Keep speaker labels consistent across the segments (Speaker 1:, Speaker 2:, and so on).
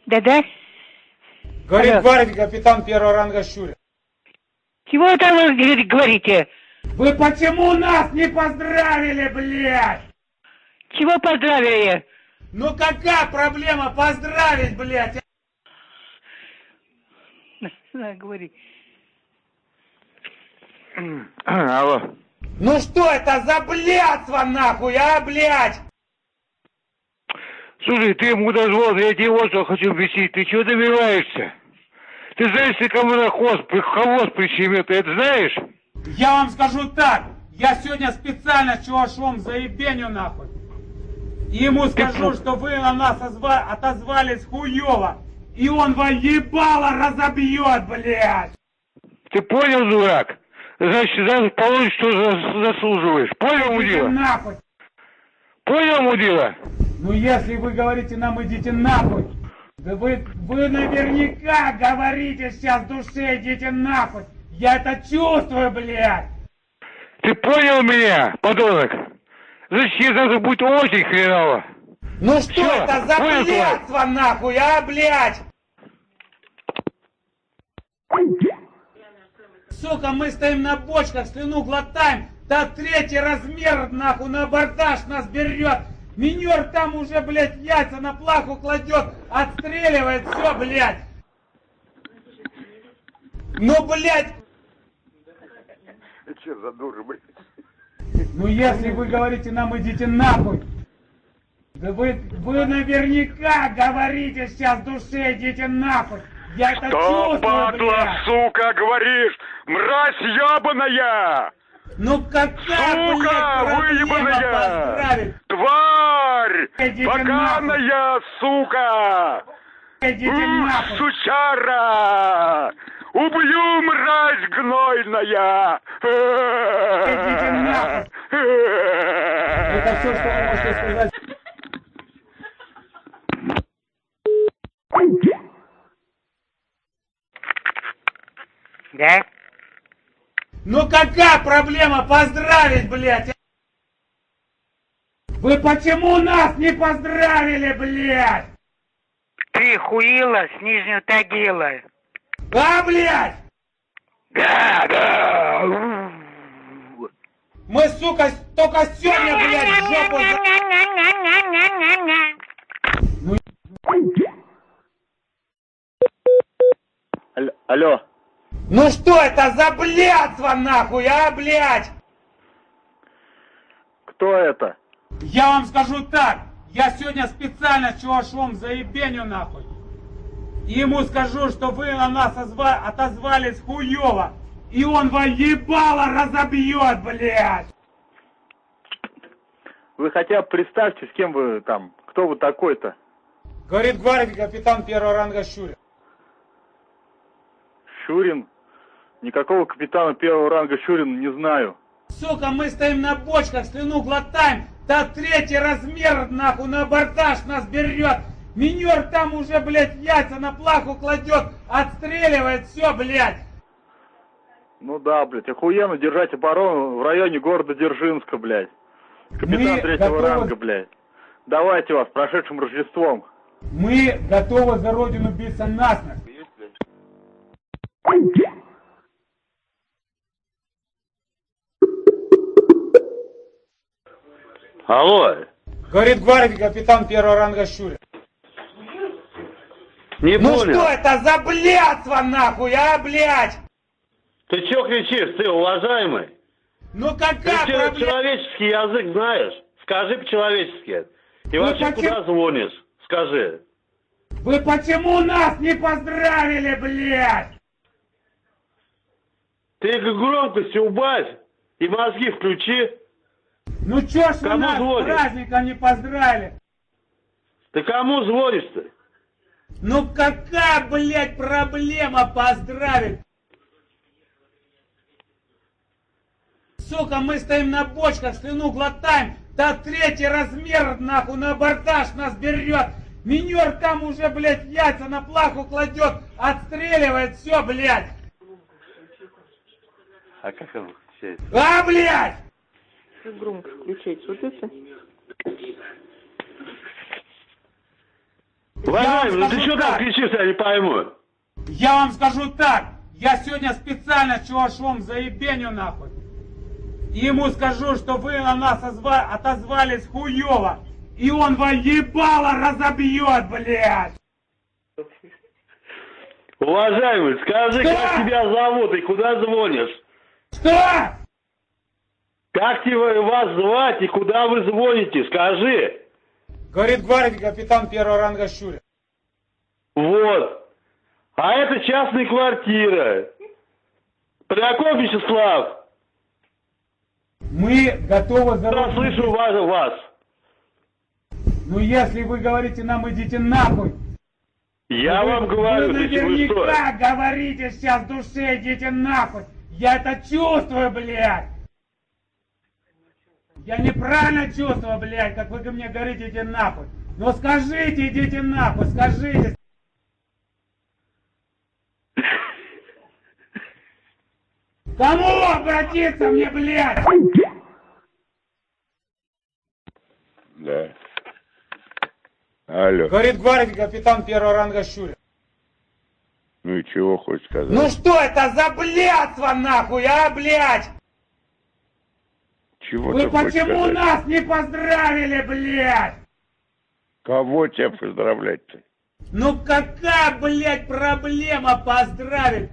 Speaker 1: Да-да.
Speaker 2: Говорит
Speaker 1: Алло.
Speaker 2: гвардии капитан первого ранга Щурин.
Speaker 1: Чего там вы говорите?
Speaker 2: Вы почему нас не поздравили, блядь?
Speaker 1: Чего поздравили?
Speaker 2: Ну какая проблема поздравить, блядь?
Speaker 1: На, говори.
Speaker 3: Алло.
Speaker 2: Ну что это за блядство нахуй, а, блядь?
Speaker 3: Слушай, ты мудозвон, я тебе вот что хочу объяснить. Ты чего добиваешься? Ты знаешь, ты кому на хвост прищемил, ты это знаешь?
Speaker 2: Я вам скажу так, я сегодня специально чувашом заебеню нахуй. И ему скажу, что вы на нас отозвались хуёво. И он вам ебало разобьет, блядь.
Speaker 3: Ты понял, дурак? Значит, получишь, что заслуживаешь. Понял, мудила?
Speaker 2: Нахуй.
Speaker 3: Понял, мудила?
Speaker 2: Ну если вы говорите нам идите нахуй, да вы наверняка говорите сейчас в душе идите нахуй. Я это чувствую, блядь.
Speaker 3: Ты понял меня, подонок? Значит, тебе завтра будет очень хреново.
Speaker 2: Ну что
Speaker 3: Всё,
Speaker 2: это за
Speaker 3: понял,
Speaker 2: блядство нахуй, а, блядь? Сука, мы стоим на бочках, слюну глотаем, да третий размер нахуй на абордаж нас берет. Минер там уже, блядь, яйца на плаху кладет, отстреливает, все, блядь. Ну, блядь.
Speaker 3: Че за дура, блядь?
Speaker 2: Ну, если вы говорите нам идите нахуй, да вы наверняка говорите сейчас в душе идите нахуй. Я это
Speaker 3: Что,
Speaker 2: чувствую,
Speaker 3: падла,
Speaker 2: блядь.
Speaker 3: сука, говоришь? Мразь ебаная!
Speaker 2: Ну какая,
Speaker 3: Сука,
Speaker 2: блядь, проблема
Speaker 3: выебаная!
Speaker 2: поздравить?
Speaker 3: Тварь!
Speaker 2: Идите
Speaker 3: Поганая, сука!
Speaker 2: Идите нахуй.
Speaker 3: Сучара! Убью, мразь гнойная!
Speaker 2: Идите нахуй. Это все, что вы можете сказать.
Speaker 1: Да?
Speaker 2: Ну какая проблема поздравить, блядь? Вы почему нас не поздравили, блядь?
Speaker 1: Ты хуила с Нижнего Тагила.
Speaker 2: А, блядь?
Speaker 3: Да!
Speaker 2: Мы, сука, только сегодня, блядь, жопу...
Speaker 3: Алло.
Speaker 2: Ну что это за блядство, нахуй, а, блядь?
Speaker 3: Кто это?
Speaker 2: Я вам скажу так, я сегодня специально чувашом заебеню, нахуй. И ему скажу, что вы на нас отозвались хуёво. И он вам ебало разобьет, блядь.
Speaker 3: Вы хотя бы представьте, с кем вы там, кто вы такой-то?
Speaker 2: Говорит гвардии капитан первого ранга Щурин.
Speaker 3: Щурин? Никакого капитана первого ранга Щурина не знаю.
Speaker 2: Сука, мы стоим на бочках, слюну глотаем, да третий размер, нахуй, на абордаж нас берет. Минер там уже, блядь, яйца на плаху кладет, отстреливает, все, блядь.
Speaker 3: Ну да, блядь, охуенно держать оборону в районе города Дзержинска, блядь. Капитан третьего ранга, блядь. Давайте вас, с прошедшим Рождеством.
Speaker 2: Мы готовы за родину биться насмерть.
Speaker 3: Алло.
Speaker 2: Говорит гвардии капитан первого ранга Щурин.
Speaker 3: Не
Speaker 2: Ну
Speaker 3: понял.
Speaker 2: что это за блядство, нахуй, а, блядь?
Speaker 3: Ты чё кричишь, ты, уважаемый?
Speaker 2: Ну какая
Speaker 3: Ты
Speaker 2: проблема?
Speaker 3: человеческий язык знаешь? Скажи по-человечески. И вообще
Speaker 2: почему-
Speaker 3: куда звонишь? Скажи.
Speaker 2: Вы почему нас не поздравили, блядь?
Speaker 3: Ты громкость убавь и мозги включи.
Speaker 2: Ну чё ж вы
Speaker 3: Кому
Speaker 2: нас с
Speaker 3: звонишь?
Speaker 2: праздником не поздравили?
Speaker 3: Ты кому звонишь-то?
Speaker 2: Ну какая, блядь, проблема поздравить? Сука, мы стоим на бочках, слюну глотаем, да третий размер, нахуй, на абордаж нас берет. Минер там уже, блядь, яйца на плаху кладет, отстреливает, все, блядь.
Speaker 3: А как он включается?
Speaker 2: А, блядь!
Speaker 4: Громко включать вот это. Уважаемый, ну ты что там кричишь, я не пойму.
Speaker 2: Я вам скажу так. Я сегодня специально чувашом заебеню нахуй. И ему скажу, что вы на нас отозвались хуёво. И он вам ебало разобьет, блядь.
Speaker 4: Уважаемый, скажи,
Speaker 2: что?
Speaker 4: Как тебя зовут и куда звонишь?
Speaker 2: Что?
Speaker 4: Как вас звать и куда вы звоните? Скажи.
Speaker 2: Говорит гвардии капитан первого ранга Щуря.
Speaker 4: Вот. А это частная квартира. Поляков Вячеслав.
Speaker 2: Мы готовы за...
Speaker 4: Я слышу вас.
Speaker 2: Ну если вы говорите нам идите нахуй.
Speaker 4: Я вам говорю,
Speaker 2: вы
Speaker 4: ты
Speaker 2: наверняка
Speaker 4: что?
Speaker 2: говорите сейчас в душе идите нахуй. Я это чувствую, блядь. Я неправильно чувствую, блядь, как вы мне говорите идите нахуй. Но скажите идите нахуй, скажите. Кому обратиться мне, блядь?
Speaker 5: Да. Алло.
Speaker 2: Говорит гвардии капитан первого ранга Щуря.
Speaker 5: Ну и чего хочешь сказать?
Speaker 2: Ну что это за блядство нахуй, а, блядь?
Speaker 5: Чего
Speaker 2: Вы
Speaker 5: ты хочешь
Speaker 2: почему
Speaker 5: сказать?
Speaker 2: нас не поздравили, блядь?
Speaker 5: Кого тебя поздравлять-то?
Speaker 2: Ну какая, блядь, проблема поздравить?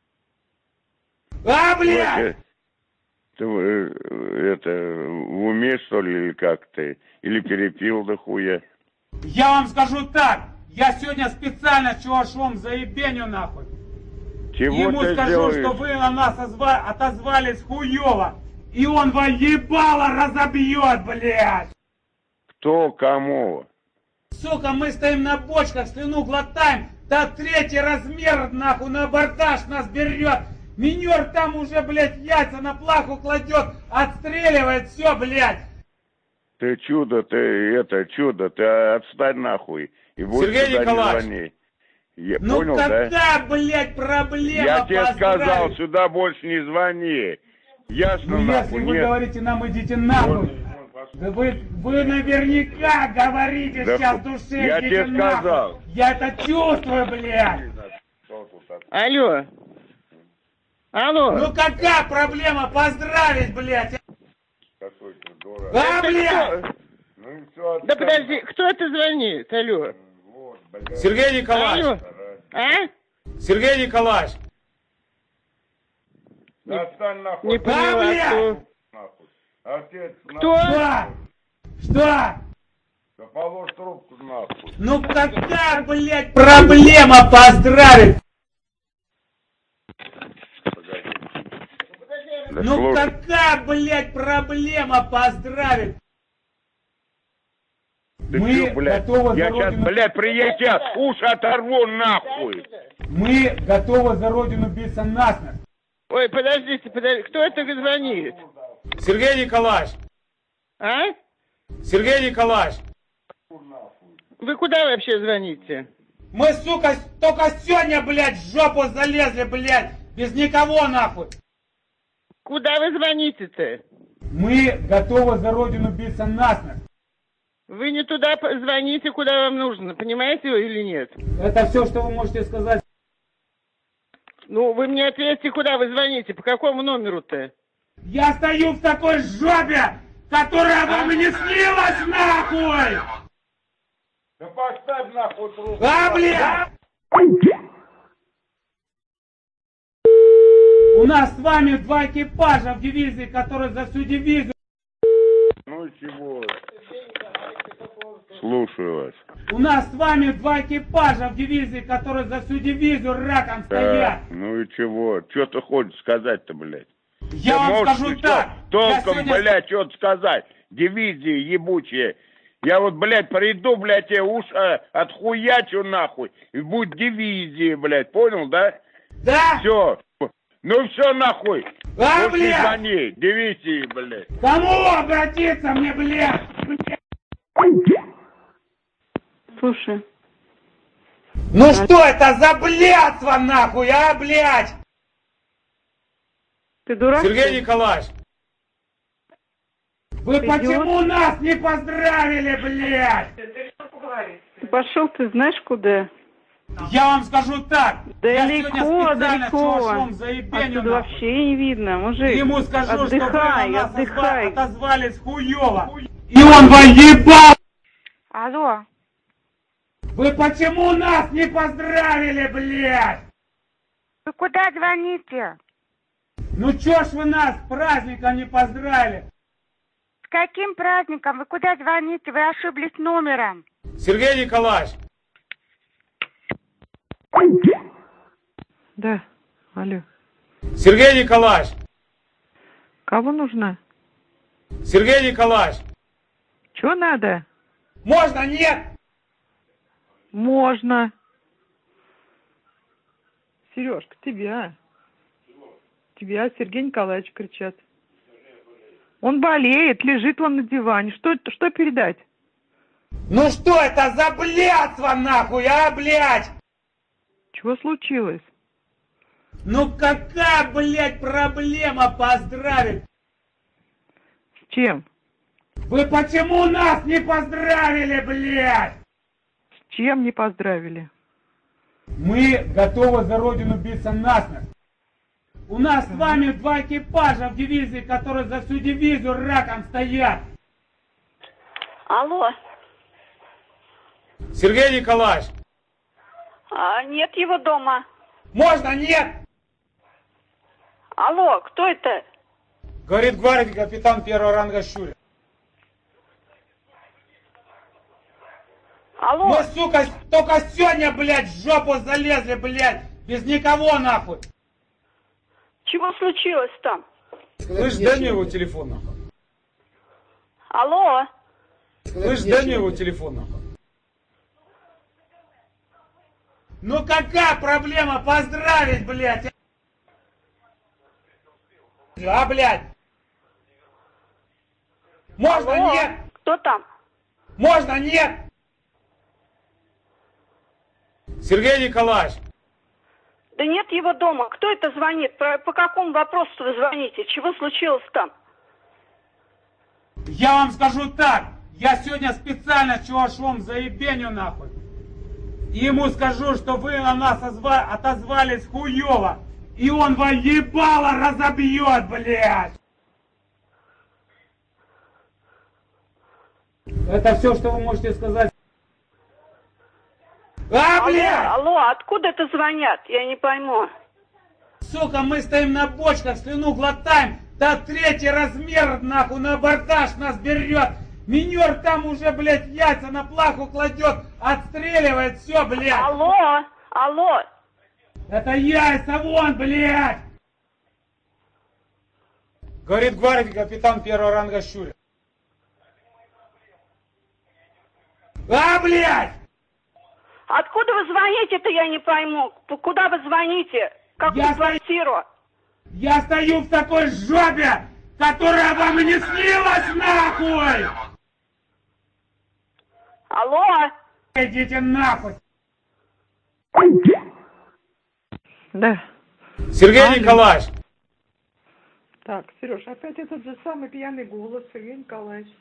Speaker 2: А, блядь?
Speaker 5: Ты это в уме, что ли, или как ты? Или перепил до хуя?
Speaker 2: Я вам скажу так. Я сегодня специально чувашом заебеню нахуй.
Speaker 5: Чего
Speaker 2: Ему
Speaker 5: ты
Speaker 2: скажу,
Speaker 5: делаешь?
Speaker 2: что вы на нас отозвались хуёво. И он вам ебало разобьет, блядь.
Speaker 5: Кто кому?
Speaker 2: Сука, мы стоим на бочках, слюну глотаем. Да третий размер, нахуй, на абордаж нас берет. Минер там уже, блядь, яйца на плаху кладет, отстреливает все, блядь.
Speaker 5: Ты чудо, ты отстань нахуй. И больше
Speaker 2: Сергей
Speaker 5: сюда
Speaker 2: Николаевич.
Speaker 5: не звони. Я
Speaker 2: Ну
Speaker 5: понял,
Speaker 2: какая,
Speaker 5: да?
Speaker 2: блядь, проблема?
Speaker 5: Я тебе
Speaker 2: поздравить?
Speaker 5: сказал, сюда больше не звони. Ясно,
Speaker 2: Ну
Speaker 5: нахуй,
Speaker 2: если вы
Speaker 5: нет.
Speaker 2: говорите нам идите нахуй. Да вы наверняка говорите
Speaker 5: Да
Speaker 2: сейчас в
Speaker 5: ху-
Speaker 2: душе,
Speaker 5: я
Speaker 2: идите
Speaker 5: тебе
Speaker 2: нахуй.
Speaker 5: сказал.
Speaker 2: Я это чувствую, блядь.
Speaker 6: Алло. Алло.
Speaker 2: Ну какая проблема поздравить, блядь?
Speaker 5: Какой ты дурак.
Speaker 2: А,
Speaker 6: Это
Speaker 2: блядь!
Speaker 6: кто?
Speaker 5: Ну и все,
Speaker 6: Да подожди, кто это звонит? Алло.
Speaker 5: Вот, блядь.
Speaker 2: Сергей Николаевич!
Speaker 6: Алло. А?
Speaker 2: Сергей Николаевич!
Speaker 5: Да отстань нахуй.
Speaker 6: Не поняла,
Speaker 2: блядь!
Speaker 6: кто?
Speaker 5: Нахуй. Отец,
Speaker 6: Кто?
Speaker 2: Что? Что?
Speaker 5: Да положь трубку нахуй.
Speaker 2: Ну какая, блядь, проблема поздравить?
Speaker 5: Да
Speaker 2: Ну
Speaker 5: слушай,
Speaker 2: какая, блядь, проблема поздравить?
Speaker 5: ты
Speaker 2: Мы
Speaker 5: чё, блядь?
Speaker 2: готовы
Speaker 5: Я
Speaker 2: за
Speaker 5: сейчас,
Speaker 2: родину...
Speaker 5: блядь, приедет, уши оторву нахуй.
Speaker 2: Мы готовы за родину биться насмерть.
Speaker 6: Ой, подождите, кто это звонит?
Speaker 2: Сергей Николаевич!
Speaker 6: А?
Speaker 2: Сергей Николаевич!
Speaker 6: Вы куда вообще звоните?
Speaker 2: Мы, сука, только сегодня, блядь, в жопу залезли, блядь, без никого, нахуй.
Speaker 6: Куда вы звоните-то?
Speaker 2: Мы готовы за родину биться насмерть.
Speaker 6: Вы не туда звоните, куда вам нужно, понимаете или нет?
Speaker 2: Это все, что вы можете сказать.
Speaker 6: Ну, вы мне ответьте, куда вы звоните, по какому номеру-то?
Speaker 2: Я стою в такой жопе, которая вам и не снилась, нахуй!
Speaker 5: Да поставь нахуй трубку.
Speaker 2: А, блядь! У нас с вами 2 экипажа в дивизии, которые за всю дивизию...
Speaker 5: Ну и чего? Слушаю вас.
Speaker 2: У нас с вами 2 экипажа в дивизии, которые за всю дивизию раком стоят.
Speaker 5: Ну и чего? Что ты хочешь сказать-то, блядь?
Speaker 2: Я
Speaker 5: Ты
Speaker 2: вам
Speaker 5: можешь
Speaker 2: скажу
Speaker 5: еще
Speaker 2: так. Я
Speaker 5: толком,
Speaker 2: сегодня...
Speaker 5: блядь, что-то сказать. Дивизии ебучие. Я вот, блядь, приду, блядь, тебе уши отхуячу нахуй. И будет дивизии, блядь, понял, да?
Speaker 2: Да?
Speaker 5: Все. Ну все нахуй.
Speaker 2: А,
Speaker 5: Больше не
Speaker 2: блядь!
Speaker 5: звони. Дивизии, блядь.
Speaker 2: Кому обратиться мне, блядь?
Speaker 7: Слушай,
Speaker 2: Ну что это за блядство, нахуй, а, блядь?
Speaker 7: ты дурак?
Speaker 2: Сергей Николаевич! Вы
Speaker 7: Ты
Speaker 2: почему
Speaker 7: идиот?
Speaker 2: нас не поздравили, блядь?
Speaker 7: Пошел ты знаешь куда?
Speaker 2: Я вам скажу так.
Speaker 7: Далеко, далеко.
Speaker 2: Заебеню,
Speaker 7: отсюда вообще не видно, мужик.
Speaker 2: Ему скажу,
Speaker 7: отдыхай,
Speaker 2: что вы
Speaker 7: отдыхай.
Speaker 2: отозвались хуёво. И он воебал!
Speaker 8: Алло.
Speaker 2: Вы почему нас не поздравили, блядь?
Speaker 8: Вы куда звоните?
Speaker 2: Ну чё ж вы нас с праздником не поздравили?
Speaker 8: С каким праздником? Вы куда звоните? Вы ошиблись номером.
Speaker 2: Сергей Николаевич.
Speaker 9: Да, алло.
Speaker 2: Сергей Николаевич.
Speaker 9: Кого нужно?
Speaker 2: Сергей Николаевич.
Speaker 9: Чего надо?
Speaker 2: Можно, нет?
Speaker 9: Можно. Сережка, тебя. Тебя, Сергей Николаевич, кричат. Он болеет, лежит он на диване. Что передать?
Speaker 2: Ну что это за блядство нахуй, а, блядь?
Speaker 9: Чего случилось?
Speaker 2: Ну какая, блядь, проблема поздравить?
Speaker 9: С чем?
Speaker 2: Вы почему нас не поздравили, блядь?
Speaker 9: С чем не поздравили?
Speaker 2: Мы готовы за родину биться насмерть. У нас с вами 2 экипажа в дивизии, которые за всю дивизию раком стоят.
Speaker 10: Алло.
Speaker 2: Сергей Николаевич.
Speaker 10: Нет его дома.
Speaker 2: Можно, нет?
Speaker 10: Алло, кто это?
Speaker 2: Говорит гвардии капитан 1-го ранга Щурин.
Speaker 10: Алло.
Speaker 2: Мы, сука, только сегодня, блядь, в жопу залезли, блядь, без никого, нахуй.
Speaker 10: Чего случилось там?
Speaker 2: Слышь, дай мне его телефон, нахуй.
Speaker 10: Алло.
Speaker 2: Слышь, дай мне его телефон, нахуй. Ну какая проблема поздравить, блядь? А, блядь? Можно,
Speaker 10: алло.
Speaker 2: нет?
Speaker 10: Кто там?
Speaker 2: Можно, нет? Сергей Николаевич.
Speaker 10: Да нет его дома. Кто это звонит? По какому вопросу вы звоните? Чего случилось там?
Speaker 2: Я вам скажу так. Я сегодня специально чувашом заебеню, нахуй. И ему скажу, что вы на нас отозвались хуёво. И он воебало разобьет, блядь. Это все, что вы можете сказать. А, блядь!
Speaker 10: Алло, откуда это звонят? Я не пойму.
Speaker 2: Сука, мы стоим на бочках, слюну глотаем. Да 3-й размер, нахуй, на абордаж нас берет. Минер там уже, блядь, яйца на плаху кладет, отстреливает, все, блядь.
Speaker 10: Алло, алло.
Speaker 2: Это яйца вон, блядь. Говорит гвардии капитан 1-го ранга Щурин. А, блядь!
Speaker 10: Откуда вы звоните-то, я не пойму. Куда вы звоните? Какую квартиру?
Speaker 2: Я стою в такой жопе, которая вам и не снилась, нахуй!
Speaker 10: Алло?
Speaker 2: Идите нахуй!
Speaker 9: Да.
Speaker 2: Сергей Николаевич!
Speaker 9: Так, Сереж, опять этот же самый пьяный голос, Сергей Николаевич.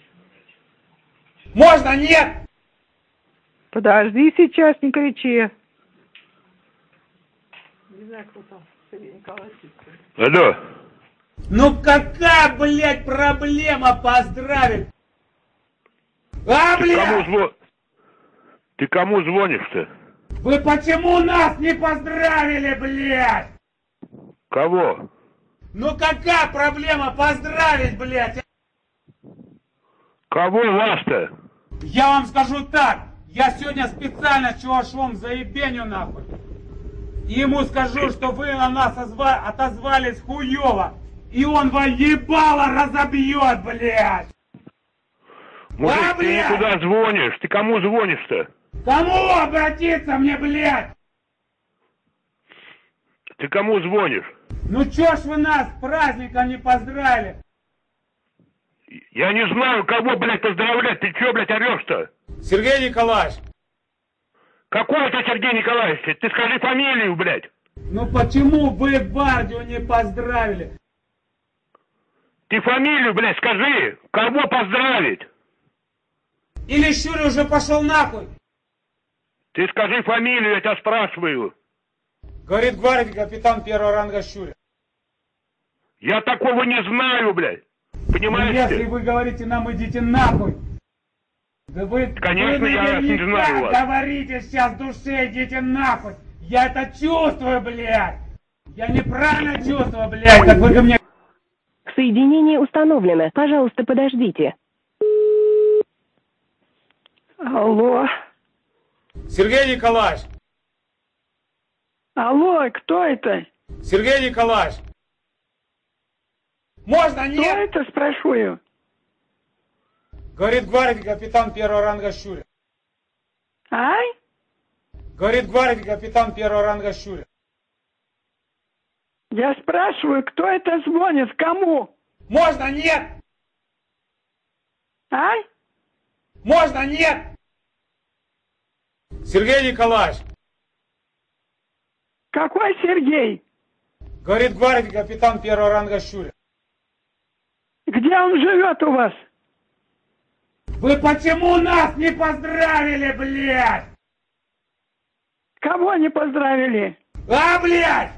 Speaker 2: Можно, нет?
Speaker 9: Подожди сейчас, не кричи. Не знаю, кто там, Сергей Николаевич.
Speaker 4: Алло.
Speaker 2: Ну какая, блядь, проблема поздравить? А, блядь!
Speaker 4: Ты кому звонишь-то?
Speaker 2: Вы почему нас не поздравили, блядь?
Speaker 4: Кого?
Speaker 2: Ну какая проблема поздравить, блядь?
Speaker 4: Кого вас-то?
Speaker 2: Я вам скажу так. Я сегодня специально чувашом заебеню, нахуй. И ему скажу, что вы на нас отозвались хуёво. И он воебало разобьет, блядь.
Speaker 4: Мужик,
Speaker 2: а,
Speaker 4: ты никуда звонишь. Ты кому звонишь-то?
Speaker 2: Кому обратиться мне, блядь?
Speaker 4: Ты кому звонишь?
Speaker 2: Ну чё ж вы нас с праздником не поздравили?
Speaker 4: Я не знаю, кого, блядь, поздравлять. Ты чё, блядь, орёшь-то?
Speaker 2: Сергей Николаевич.
Speaker 4: Какой ты Сергей Николаевич? Ты скажи фамилию, блядь.
Speaker 2: Ну почему вы гвардию не поздравили?
Speaker 4: Ты фамилию, блядь, скажи. Кого поздравить?
Speaker 2: Или Щурин уже пошел нахуй?
Speaker 5: Ты скажи фамилию, я тебя спрашиваю.
Speaker 2: Говорит гвардии капитан первого ранга Щурин.
Speaker 5: Я такого не знаю, блядь. Понимаете?
Speaker 2: Если вы говорите нам идите нахуй. Да вы,
Speaker 5: конечно,
Speaker 2: вы
Speaker 5: я не знаю вас.
Speaker 2: Говорите сейчас в душе, идите нахуй. Я это чувствую, блядь. Я неправильно чувствую, блядь, как вы ко мне...
Speaker 11: Соединение установлено. Пожалуйста, подождите.
Speaker 9: Алло.
Speaker 2: Сергей Николаевич.
Speaker 9: Алло, кто это?
Speaker 2: Сергей Николаевич. Можно, нет?
Speaker 9: Кто это, спрашиваю?
Speaker 2: Говорит гвардии капитан первого ранга Щурин.
Speaker 9: Ай?
Speaker 2: Говорит гвардии капитан первого ранга Щурин.
Speaker 9: Я спрашиваю, кто это звонит, кому?
Speaker 2: Можно, нет?
Speaker 9: Ай?
Speaker 2: Можно, нет? Сергей Николаевич.
Speaker 9: Какой Сергей?
Speaker 2: Говорит гвардии капитан первого ранга Щурин.
Speaker 9: Где он живет у вас?
Speaker 2: Вы почему нас не поздравили, блядь?
Speaker 9: Кого не поздравили?
Speaker 2: А, блядь!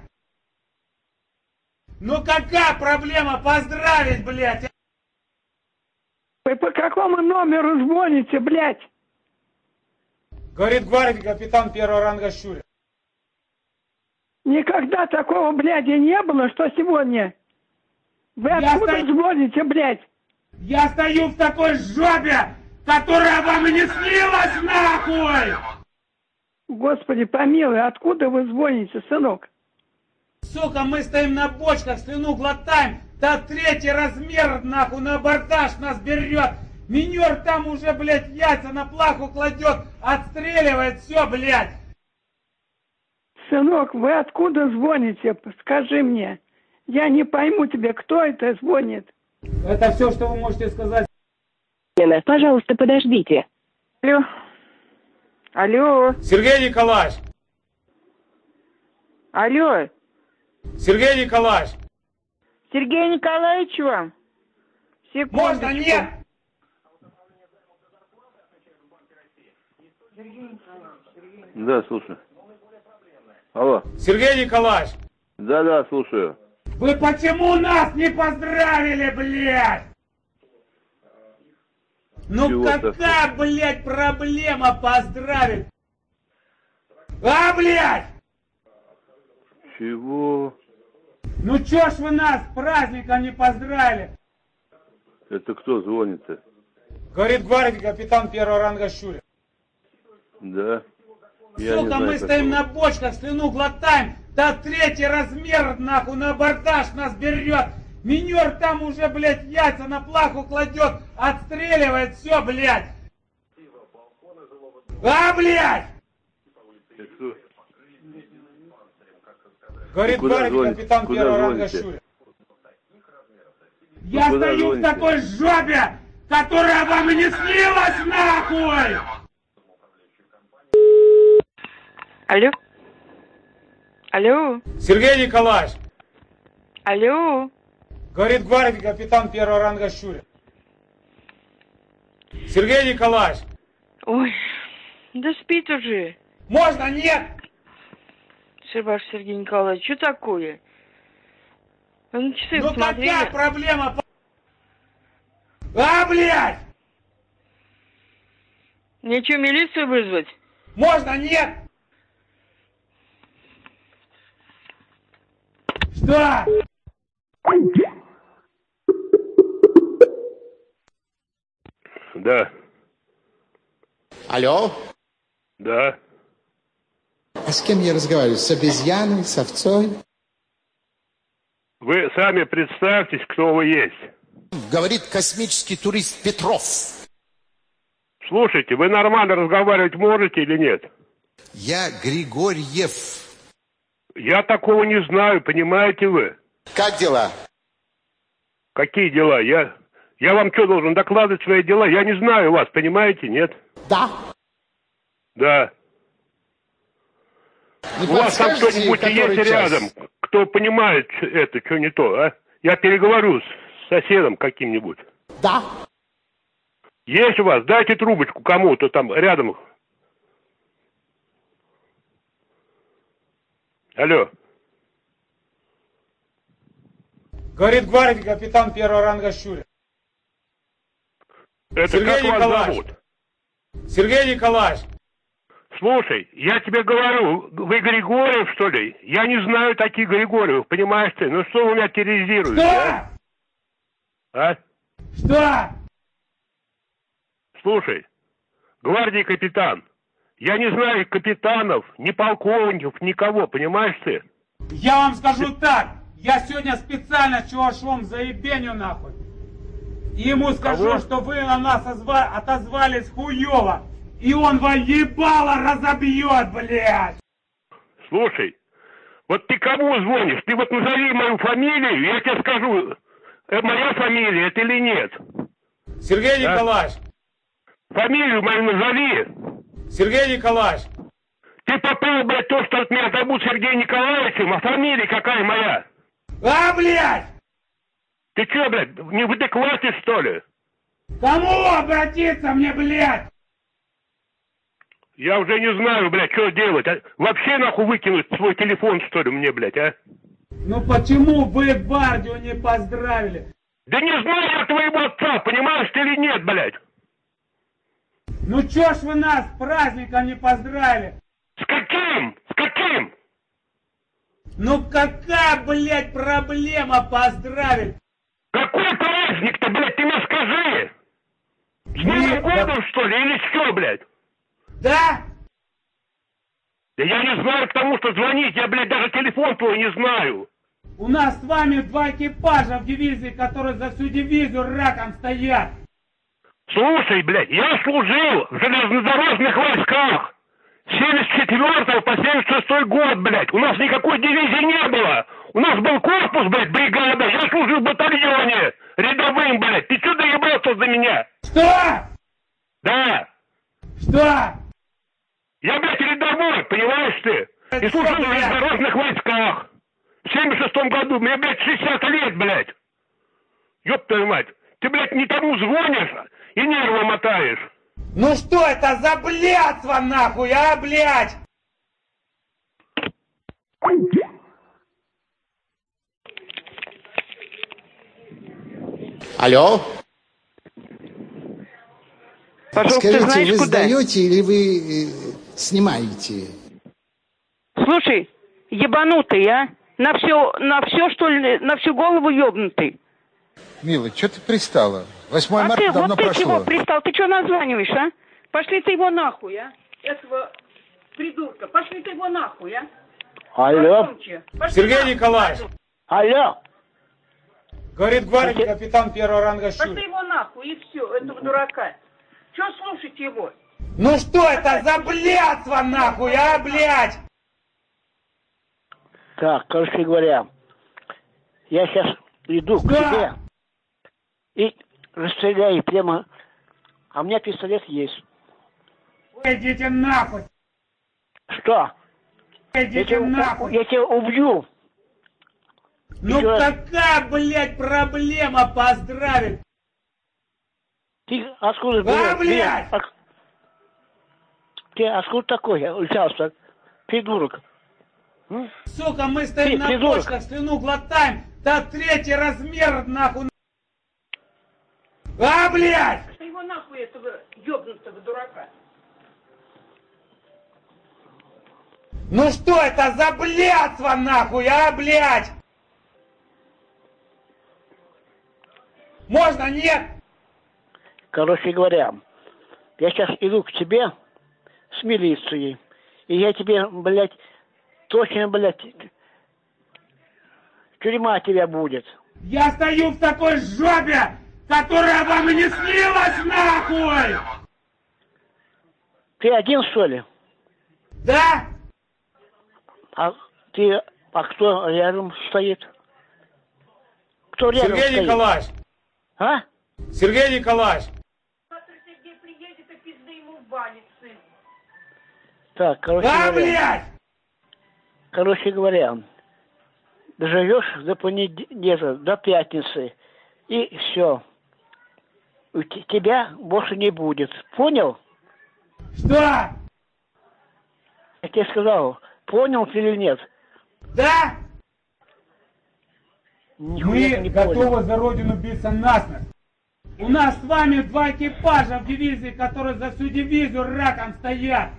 Speaker 2: Ну какая проблема поздравить, блядь?
Speaker 9: Вы по какому номеру звоните, блядь?
Speaker 2: Говорит гвардии капитан первого ранга Щурин.
Speaker 9: Никогда такого, блядь, не было, что сегодня. Вы откуда звоните, блядь?
Speaker 2: Я стою в такой жопе, которая вам и не снилась, нахуй!
Speaker 9: Господи, помилуй, откуда вы звоните, сынок?
Speaker 2: Сука, мы стоим на бочках, слюну глотаем, да третий размер, нахуй, на абордаж нас берет. Минер там уже, блядь, яйца на плаху кладет, отстреливает все, блядь.
Speaker 9: Сынок, вы откуда звоните? Скажи мне. Я не пойму тебя, кто это звонит.
Speaker 2: Это все, что вы можете сказать.
Speaker 11: Пожалуйста, подождите.
Speaker 7: Алло. Алло.
Speaker 2: Сергей Николаевич.
Speaker 7: Алло.
Speaker 2: Сергей Николаевич.
Speaker 7: Сергей Николаевич вам? Секундочку.
Speaker 2: Можно, нет?
Speaker 4: Да, слушаю. Алло.
Speaker 2: Сергей Николаевич.
Speaker 4: Да, слушаю.
Speaker 2: Вы почему нас не поздравили, блядь? Ну
Speaker 4: чего
Speaker 2: какая, блядь, проблема поздравить? А, блядь?
Speaker 4: Чего?
Speaker 2: Ну чё ж вы нас с праздником не поздравили?
Speaker 4: Это кто звонит-то?
Speaker 2: Говорит гвардии капитан первого ранга Щурин.
Speaker 4: Да.
Speaker 2: Сука, мы стоим на бочках, слюну глотаем, да третий размер, нахуй, на абордаж нас берет. Минер там уже, блядь, яйца на плаху кладет, отстреливает все, блядь. А, блядь! Говорит гвардии капитан первого ранга Щурин. Я стою в такой жопе, которая вам и не снилась, нахуй!
Speaker 7: Алло. Алло.
Speaker 2: Сергей Николаевич.
Speaker 7: Алло.
Speaker 2: Говорит гвардии капитан первого ранга Щурин. Сергей Николаевич.
Speaker 7: Ой, да спит уже.
Speaker 2: Можно, нет?
Speaker 7: Ваш Сергей Николаевич, что такое? Вы на часы
Speaker 2: ну
Speaker 7: посмотрели?
Speaker 2: Какая проблема? А, блядь!
Speaker 7: Мне что, милицию вызвать?
Speaker 2: Можно, нет? Что?
Speaker 5: Да.
Speaker 12: Алло?
Speaker 5: Да.
Speaker 12: А с кем я разговариваю? С обезьяной, с овцой?
Speaker 5: Вы сами представьтесь, кто вы есть.
Speaker 12: Говорит космический турист Петров.
Speaker 5: Слушайте, вы нормально разговаривать можете или нет?
Speaker 12: Я Григорьев.
Speaker 5: Я такого не знаю, понимаете вы?
Speaker 12: Как дела?
Speaker 5: Какие дела? Я вам что, должен докладывать свои дела? Я не знаю вас, понимаете, нет?
Speaker 12: Да.
Speaker 5: Да.
Speaker 12: Не
Speaker 5: у вас там кто-нибудь есть рядом, кто понимает это, что не то, а? Я переговорю с соседом каким-нибудь.
Speaker 12: Да.
Speaker 5: Есть у вас? Дайте трубочку кому-то там рядом.
Speaker 4: Алло.
Speaker 2: Говорит гвардии капитан первого ранга Щурин.
Speaker 4: Это
Speaker 2: Сергей
Speaker 4: как
Speaker 2: Николаевич.
Speaker 4: вас зовут?
Speaker 2: Сергей Николаевич.
Speaker 4: Слушай, я тебе говорю, вы Григорьев, что ли? Я не знаю таких Григорьев, понимаешь ты? Ну что вы меня терроризируете?
Speaker 2: Что?
Speaker 4: А?
Speaker 2: Что?
Speaker 4: Слушай, гвардии капитан, я не знаю капитанов, ни полковников, никого, понимаешь ты?
Speaker 2: Я вам скажу так. Я сегодня специально чувашом заебеню нахуй. И ему скажу,
Speaker 4: Кого?
Speaker 2: что вы на нас отозвались хуёво. И он вам ебало разобьет, блядь.
Speaker 4: Слушай, вот ты кому звонишь? Ты вот назови мою фамилию, я тебе скажу, моя фамилия это или нет.
Speaker 2: Сергей Николаевич.
Speaker 4: Фамилию мою назови.
Speaker 2: Сергей Николаевич.
Speaker 4: Ты попал, блядь, то, что от меня зовут Сергей Николаевичем, а фамилия какая моя?
Speaker 2: А, блядь!
Speaker 4: Ты чё, блядь, не в адеквате, что ли?
Speaker 2: Кому обратиться мне, блядь?
Speaker 4: Я уже не знаю, блядь, что делать. А? Вообще нахуй выкинуть свой телефон, что ли, мне, блядь, а?
Speaker 2: Ну почему вы гвардию не поздравили?
Speaker 4: Да не знаю я твоего отца, понимаешь ты или нет, блядь?
Speaker 2: Ну чё ж вы нас с праздником не поздравили?
Speaker 4: С каким? С каким?
Speaker 2: Ну какая, блядь, проблема поздравить?
Speaker 4: Какой праздник-то, блядь, ты мне скажи? С Новым годом, что ли, или что, блядь?
Speaker 2: Да?
Speaker 4: Да я не знаю, потому что звонить, я, блядь, даже телефон твой не знаю.
Speaker 2: У нас с вами 2 экипажа в дивизии, которые за всю дивизию раком стоят.
Speaker 4: Слушай, блядь, я служил в железнодорожных войсках. С 74 по 76 год, блядь. У нас никакой дивизии не было. У нас был корпус, блядь, бригада. Я служил в батальоне рядовым, блядь. Ты что доебался за меня?
Speaker 2: Что?
Speaker 4: Да.
Speaker 2: Что?
Speaker 4: Я, блядь, рядовой, понимаешь ты? И служил в железнодорожных войсках. В 76 году. Мне, блядь, 60 лет, блядь. Ёб твою мать. Ты, блядь, не тому звонишь и нервы мотаешь.
Speaker 2: Ну что это за блядство нахуй, а, блядь?
Speaker 12: Алло?
Speaker 6: Пожалуйста,
Speaker 12: Скажите,
Speaker 6: знаешь,
Speaker 12: вы
Speaker 6: куда?
Speaker 12: сдаете или вы снимаете?
Speaker 6: Слушай, ебанутый, а? На все, что ли, на всю голову ебнутый.
Speaker 13: Милый, что ты пристала? 8 марта
Speaker 6: ты,
Speaker 13: давно
Speaker 6: вот ты
Speaker 13: прошло.
Speaker 6: чего пристал? Ты что названиваешь, а? Пошли ты его нахуй, а? Этого придурка. Пошли ты его нахуй, а?
Speaker 4: Алло.
Speaker 6: Пошли
Speaker 2: Сергей
Speaker 6: нахуй.
Speaker 2: Николаевич.
Speaker 4: Алло.
Speaker 2: Говорит гвардии капитан первого ранга
Speaker 6: Пошли
Speaker 2: Щурин.
Speaker 6: его нахуй, и все, этого дурака. Че слушать его?
Speaker 2: Ну что это за блядство нахуй, а, блядь?
Speaker 14: Так, короче говоря, я сейчас иду к тебе и расстреляю прямо, а у меня пистолет есть.
Speaker 2: Вы идите нахуй.
Speaker 14: Что?
Speaker 2: Идите нахуй.
Speaker 14: Я тебя убью.
Speaker 2: Ну какая, блядь, проблема поздравить?
Speaker 14: Ты откуда
Speaker 2: Да, блядь!
Speaker 14: Ты откуда такой взялся, придурок?
Speaker 2: Сука, мы стоим
Speaker 14: Ты,
Speaker 2: на
Speaker 14: придурок.
Speaker 2: бочках, слюну глотаем. Да 3-й размер, нахуй. А, блядь!
Speaker 6: Пошли его нахуй, этого ебнутого дурака.
Speaker 2: Ну что это за блядство нахуй, а, блядь? Можно, нет?
Speaker 14: Короче говоря, я сейчас иду к тебе с милицией, и я тебе, блядь, точно, блядь, тюрьма тебя будет.
Speaker 2: Я стою в такой жопе, которая вам и не снилась нахуй!
Speaker 14: Ты один, что ли?
Speaker 2: Да?
Speaker 14: А кто рядом стоит? Кто рядом
Speaker 2: Сергей
Speaker 14: стоит?
Speaker 2: Николаевич.
Speaker 14: А?
Speaker 2: Сергей Николаевич.
Speaker 6: Сергей приедет, и пизды ему в баню, сын.
Speaker 14: Так, короче
Speaker 2: Да,
Speaker 14: говоря.
Speaker 2: блядь!
Speaker 14: Короче говоря, доживешь до понедельника, до пятницы, и все. Тебя больше не будет. Понял?
Speaker 2: Что?
Speaker 14: Я тебе сказал, понял ты или нет?
Speaker 2: Да?
Speaker 14: Нихуя
Speaker 2: Мы
Speaker 14: не
Speaker 2: готовы
Speaker 14: понял.
Speaker 2: за родину биться насмерть. У нас с вами 2 экипажа в дивизии, которые за всю дивизию раком стоят.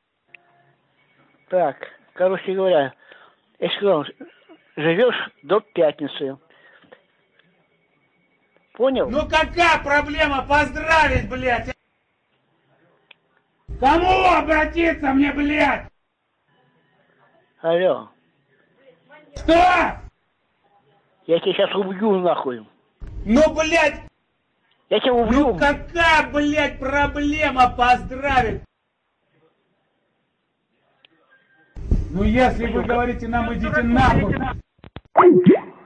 Speaker 14: Так, короче говоря, если живешь до пятницы. Понял?
Speaker 2: Ну какая проблема поздравить, блядь? Кому обратиться мне, блядь?
Speaker 14: Алло.
Speaker 2: Что?
Speaker 14: Я тебя сейчас убью нахуй.
Speaker 2: Ну, блядь.
Speaker 14: Я тебя убью.
Speaker 2: Ну какая, блядь, проблема поздравить? Ну если вы говорите нам идите нахуй.